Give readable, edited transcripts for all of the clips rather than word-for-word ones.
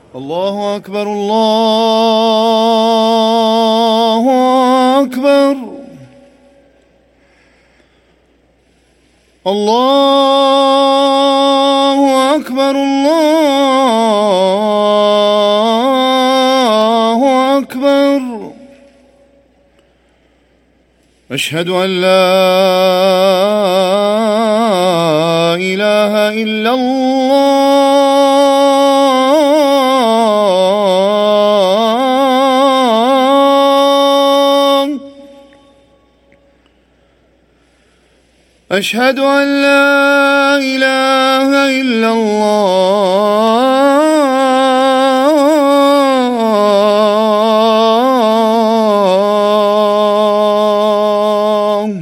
الله أكبر الله أكبر الله أكبر الله أكبر. أشهد أن لا إله إلا الله أشهد أن لا إله إلا الله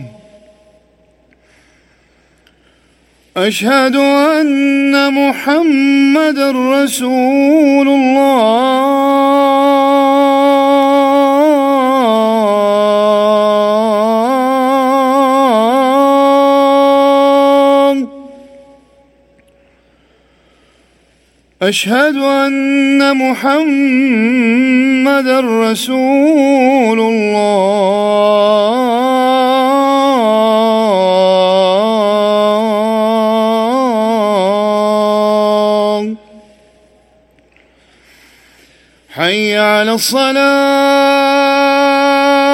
أشهد أن محمدًا رسول الله أشهد أن محمدًا رسول الله. حي على الصلاة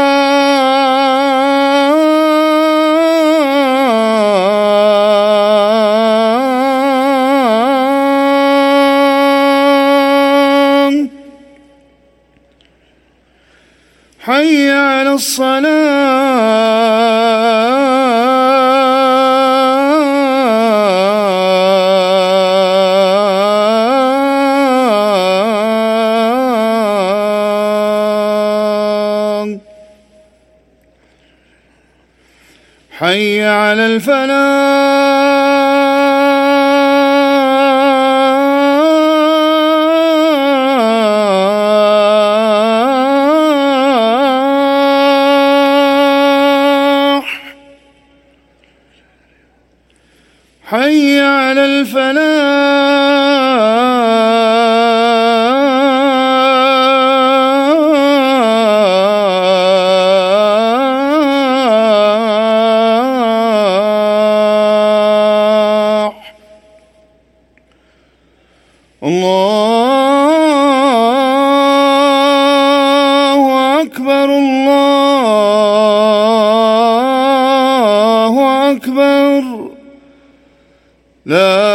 حي على الصلاة حي على الفلاح حي على الفلاح. الله أكبر الله أكبر. لا